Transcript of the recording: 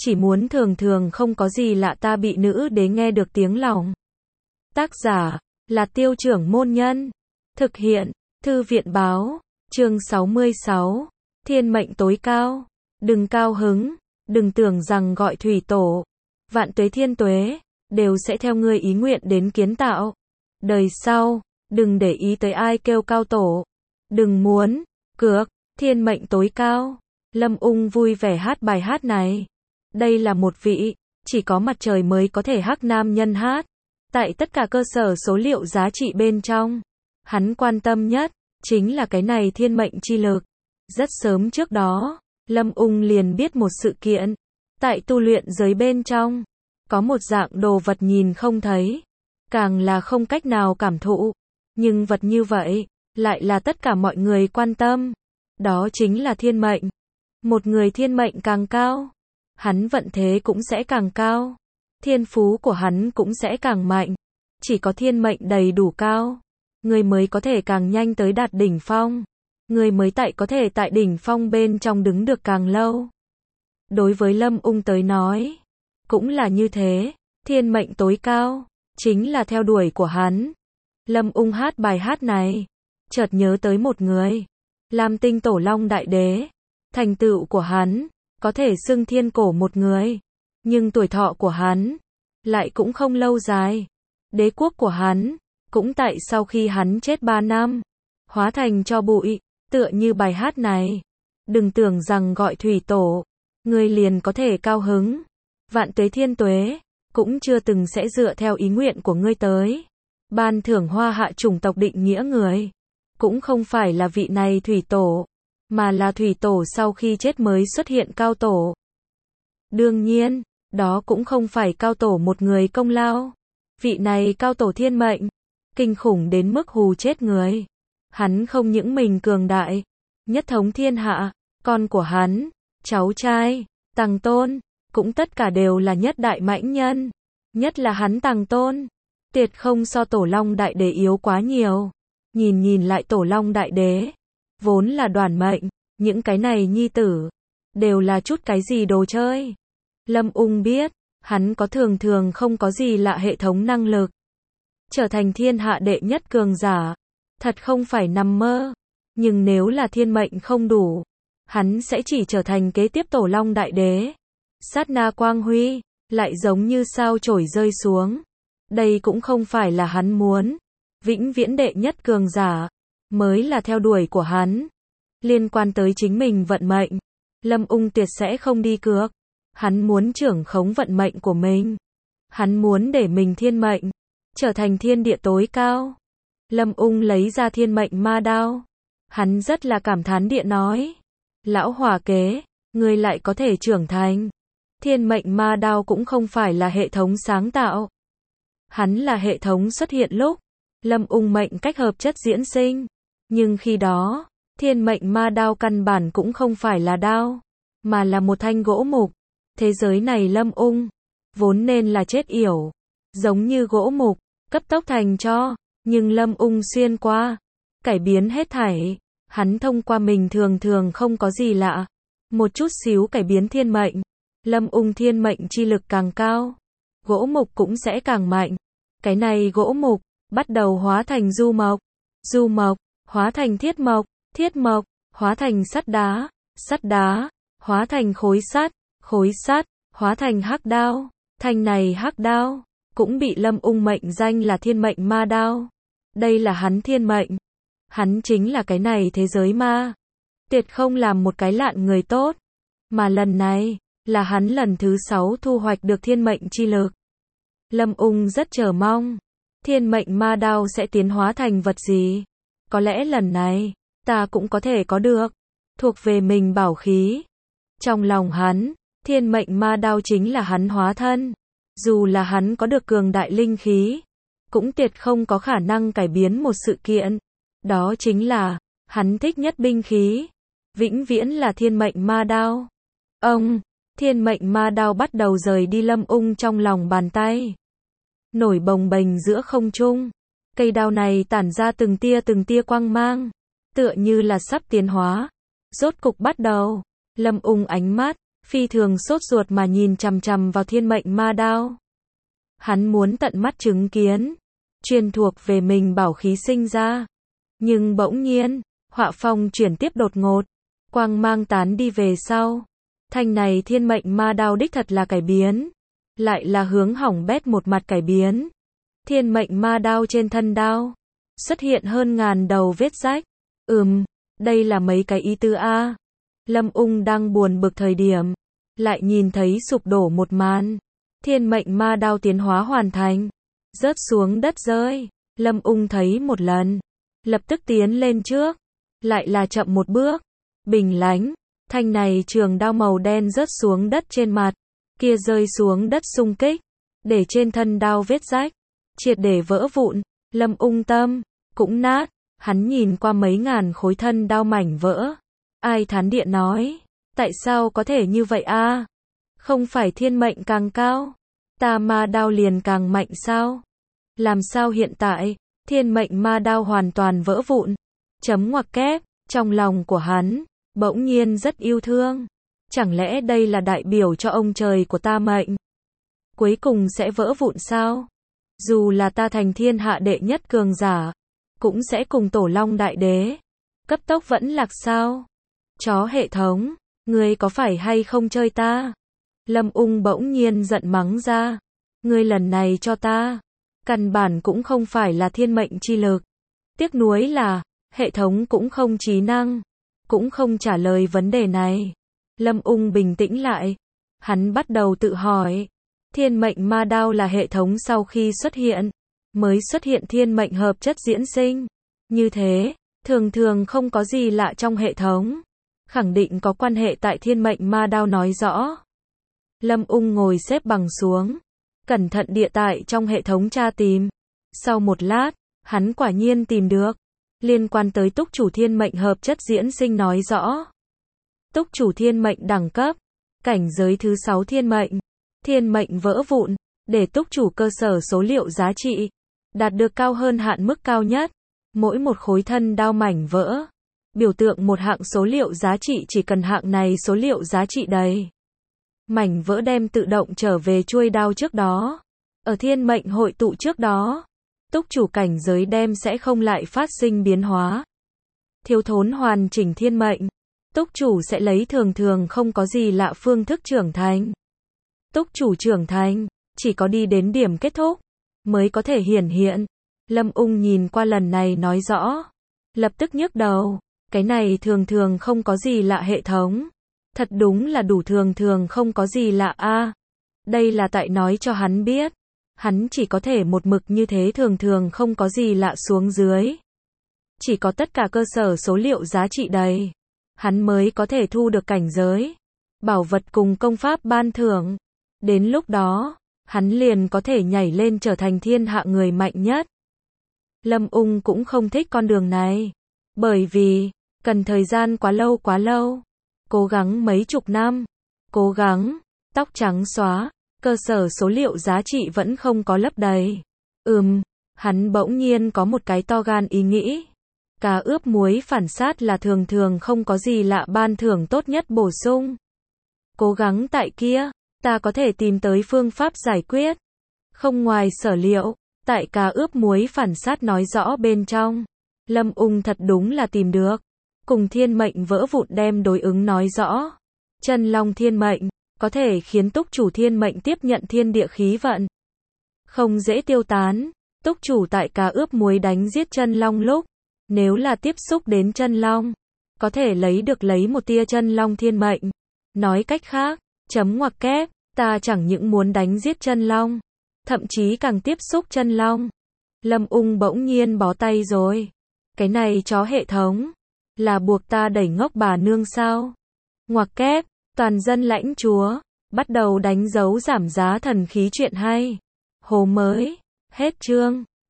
chỉ muốn thường thường không có gì lạ ta bị nữ đế nghe được tiếng lòng. Tác giả là Tiêu Trưởng Môn Nhân. Thực hiện Thư viện Báo. Chương 66. Thiên mệnh tối cao. Đừng cao hứng, đừng tưởng rằng gọi thủy tổ, vạn tuế thiên tuế, đều sẽ theo ngươi ý nguyện đến kiến tạo. Đời sau, đừng để ý tới ai kêu cao tổ. Đừng muốn cược, thiên mệnh tối cao. Lâm Ung vui vẻ hát bài hát này. Đây là một vị, chỉ có mặt trời mới có thể hắc nam nhân hát. Tại tất cả cơ sở số liệu giá trị bên trong, hắn quan tâm nhất, chính là cái này thiên mệnh chi lực. Rất sớm trước đó, Lâm Ung liền biết một sự kiện. Tại tu luyện giới bên trong, có một dạng đồ vật nhìn không thấy, càng là không cách nào cảm thụ. Nhưng vật như vậy, lại là tất cả mọi người quan tâm. Đó chính là thiên mệnh. Một người thiên mệnh càng cao, hắn vận thế cũng sẽ càng cao. Thiên phú của hắn cũng sẽ càng mạnh. Chỉ có thiên mệnh đầy đủ cao, người mới có thể càng nhanh tới đạt đỉnh phong. Người mới có thể tại đỉnh phong bên trong đứng được càng lâu. Đối với Lâm Ung tới nói, cũng là như thế. Thiên mệnh tối cao, chính là theo đuổi của hắn. Lâm Ung hát bài hát này, chợt nhớ tới một người. Lam Tinh Tổ Long Đại Đế. Thành tựu của hắn, có thể xưng thiên cổ một người. Nhưng tuổi thọ của hắn, lại cũng không lâu dài. Đế quốc của hắn, cũng tại sau khi hắn chết 3 năm, hóa thành tro bụi. Tựa như bài hát này. Đừng tưởng rằng gọi thủy tổ, ngươi liền có thể cao hứng. Vạn tuế thiên tuế, cũng chưa từng sẽ dựa theo ý nguyện của ngươi tới. Ban thưởng hoa hạ chủng tộc định nghĩa người. Cũng không phải là vị này thủy tổ, mà là thủy tổ sau khi chết mới xuất hiện cao tổ. Đương nhiên, đó cũng không phải cao tổ một người công lao. Vị này cao tổ thiên mệnh, kinh khủng đến mức hù chết người. Hắn không những mình cường đại, nhất thống thiên hạ, con của hắn, cháu trai, Tằng Tôn, cũng tất cả đều là nhất đại mãnh nhân. Nhất là hắn Tằng Tôn, tuyệt không so Tổ Long Đại Đế yếu quá nhiều. Nhìn lại Tổ Long Đại Đế, vốn là đoàn mệnh, những cái này nhi tử, đều là chút cái gì đồ chơi. Lâm Ung biết, hắn có thường thường không có gì lạ hệ thống năng lực. Trở thành thiên hạ đệ nhất cường giả. Thật không phải nằm mơ. Nhưng nếu là thiên mệnh không đủ, hắn sẽ chỉ trở thành kế tiếp Tổ Long Đại Đế. Sát na quang huy, lại giống như sao chổi rơi xuống. Đây cũng không phải là hắn muốn. Vĩnh viễn đệ nhất cường giả, mới là theo đuổi của hắn. Liên quan tới chính mình vận mệnh, Lâm Ung tuyệt sẽ không đi cược. Hắn muốn trưởng khống vận mệnh của mình. Hắn muốn để mình thiên mệnh, trở thành thiên địa tối cao. Lâm Ung lấy ra thiên mệnh ma đao. Hắn rất là cảm thán địa nói. Lão Hỏa Kế, ngươi lại có thể trưởng thành. Thiên mệnh ma đao cũng không phải là hệ thống sáng tạo. Hắn là hệ thống xuất hiện lúc Lâm Ung mệnh cách hợp chất diễn sinh. Nhưng khi đó, thiên mệnh ma đao căn bản cũng không phải là đao, mà là một thanh gỗ mục. Thế giới này Lâm Ung, vốn nên là chết yểu. Giống như gỗ mục, cấp tốc thành tro. Nhưng Lâm Ung xuyên qua, cải biến hết thảy. Hắn thông qua mình thường thường không có gì lạ. Một chút xíu cải biến thiên mệnh. Lâm Ung thiên mệnh chi lực càng cao, gỗ mục cũng sẽ càng mạnh. Cái này gỗ mục, bắt đầu hóa thành du mộc, hóa thành thiết mộc, hóa thành sắt đá, hóa thành khối sắt, hóa thành hắc đao. Thanh này hắc đao, cũng bị Lâm Ung mệnh danh là thiên mệnh ma đao. Đây là hắn thiên mệnh. Hắn chính là cái này thế giới ma. Tuyệt không làm một cái lạn người tốt. Mà lần này, là hắn lần thứ 6 thu hoạch được thiên mệnh chi lực. Lâm Ung rất chờ mong. Thiên mệnh ma đao sẽ tiến hóa thành vật gì? Có lẽ lần này, ta cũng có thể có được. Thuộc về mình bảo khí. Trong lòng hắn, thiên mệnh ma đao chính là hắn hóa thân. Dù là hắn có được cường đại linh khí, cũng tuyệt không có khả năng cải biến một sự kiện. Đó chính là, hắn thích nhất binh khí. Vĩnh viễn là thiên mệnh ma đao. Thiên mệnh ma đao bắt đầu rời đi Lâm Ung trong lòng bàn tay. Nổi bồng bềnh giữa không trung. Cây đao này tản ra từng tia quang mang. Tựa như là sắp tiến hóa. Rốt cục bắt đầu. Lâm Ung ánh mắt, phi thường sốt ruột mà nhìn chằm chằm vào thiên mệnh ma đao. Hắn muốn tận mắt chứng kiến, truyền thuộc về mình bảo khí sinh ra. Nhưng bỗng nhiên, họa phong chuyển tiếp đột ngột, quang mang tán đi về sau. Thanh này thiên mệnh ma đao đích thật là cải biến, lại là hướng hỏng bét một mặt cải biến. Thiên mệnh ma đao trên thân đao, xuất hiện hơn ngàn đầu vết rách. Đây là mấy cái ý tứ a. Lâm Ung đang buồn bực thời điểm, lại nhìn thấy sụp đổ một màn. Thiên mệnh ma đao tiến hóa hoàn thành, rớt xuống đất rơi. Lâm Ung thấy một lần, lập tức tiến lên trước, lại là chậm một bước. Bình lánh, thanh này trường đao màu đen rớt xuống đất trên mặt, kia rơi xuống đất xung kích, để trên thân đao vết rách, triệt để vỡ vụn. Lâm Ung tâm cũng nát, hắn nhìn qua mấy ngàn khối thân đao mảnh vỡ. Ai thán điện nói, tại sao có thể như vậy a? Không phải thiên mệnh càng cao, ta ma đao liền càng mạnh sao? Làm sao hiện tại, thiên mệnh ma đao hoàn toàn vỡ vụn? Chấm ngoặc kép, trong lòng của hắn, bỗng nhiên rất yêu thương. Chẳng lẽ đây là đại biểu cho ông trời của ta mệnh cuối cùng sẽ vỡ vụn sao? Dù là ta thành thiên hạ đệ nhất cường giả, cũng sẽ cùng Tổ Long Đại Đế cấp tốc vẫn lạc sao? Chó hệ thống, ngươi có phải hay không chơi ta? Lâm Ung bỗng nhiên giận mắng ra. Ngươi lần này cho ta, căn bản cũng không phải là thiên mệnh chi lực. Tiếc nuối là, hệ thống cũng không trí năng, cũng không trả lời vấn đề này. Lâm Ung bình tĩnh lại, hắn bắt đầu tự hỏi. Thiên mệnh ma đao là hệ thống sau khi xuất hiện, mới xuất hiện thiên mệnh hợp chất diễn sinh. Như thế, thường thường không có gì lạ trong hệ thống. Khẳng định có quan hệ tại thiên mệnh ma đao nói rõ. Lâm Ung ngồi xếp bằng xuống, cẩn thận địa tại trong hệ thống tra tìm. Sau một lát, hắn quả nhiên tìm được. Liên quan tới túc chủ thiên mệnh hợp chất diễn sinh nói rõ. Túc chủ thiên mệnh đẳng cấp, cảnh giới thứ 6 thiên mệnh. Thiên mệnh vỡ vụn, để túc chủ cơ sở số liệu giá trị đạt được cao hơn hạn mức cao nhất. Mỗi một khối thân đao mảnh vỡ, biểu tượng một hạng số liệu giá trị, chỉ cần hạng này số liệu giá trị đầy. Mảnh vỡ đem tự động trở về chuôi đao trước đó. Ở thiên mệnh hội tụ trước đó, túc chủ cảnh giới đem sẽ không lại phát sinh biến hóa. Thiếu thốn hoàn chỉnh thiên mệnh, túc chủ sẽ lấy thường thường không có gì lạ phương thức trưởng thành. Túc chủ trưởng thành, chỉ có đi đến điểm kết thúc, mới có thể hiển hiện. Lâm Ung nhìn qua lần này nói rõ, lập tức nhức đầu. Cái này thường thường không có gì lạ hệ thống. Thật đúng là đủ thường thường không có gì lạ a. Đây là tại nói cho hắn biết, hắn chỉ có thể một mực như thế thường thường không có gì lạ xuống dưới. Chỉ có tất cả cơ sở số liệu giá trị đầy, hắn mới có thể thu được cảnh giới, bảo vật cùng công pháp ban thưởng. Đến lúc đó, hắn liền có thể nhảy lên trở thành thiên hạ người mạnh nhất. Lâm Ung cũng không thích con đường này, bởi vì cần thời gian quá lâu. Cố gắng mấy chục năm, cố gắng, tóc trắng xóa, cơ sở số liệu giá trị vẫn không có lấp đầy. Hắn bỗng nhiên có một cái to gan ý nghĩ. Cá ướp muối phản sát là thường thường không có gì lạ ban thưởng tốt nhất bổ sung. Cố gắng tại kia, ta có thể tìm tới phương pháp giải quyết. Không ngoài sở liệu, tại cá ướp muối phản sát nói rõ bên trong, Lâm Ung thật đúng là tìm được. Cùng thiên mệnh vỡ vụn đem đối ứng nói rõ. Chân long thiên mệnh, có thể khiến túc chủ thiên mệnh tiếp nhận thiên địa khí vận. Không dễ tiêu tán. Túc chủ tại cá ướp muối đánh giết chân long lúc, nếu là tiếp xúc đến chân long, có thể lấy một tia chân long thiên mệnh. Nói cách khác, chấm ngoặc kép, ta chẳng những muốn đánh giết chân long, thậm chí càng tiếp xúc chân long. Lâm Ung bỗng nhiên bó tay rồi. Cái này chó hệ thống, là buộc ta đẩy ngốc bà nương sao? Ngoặc kép, toàn dân lãnh chúa, bắt đầu đánh dấu giảm giá thần khí chuyện hay. Hồ mới, hết chương.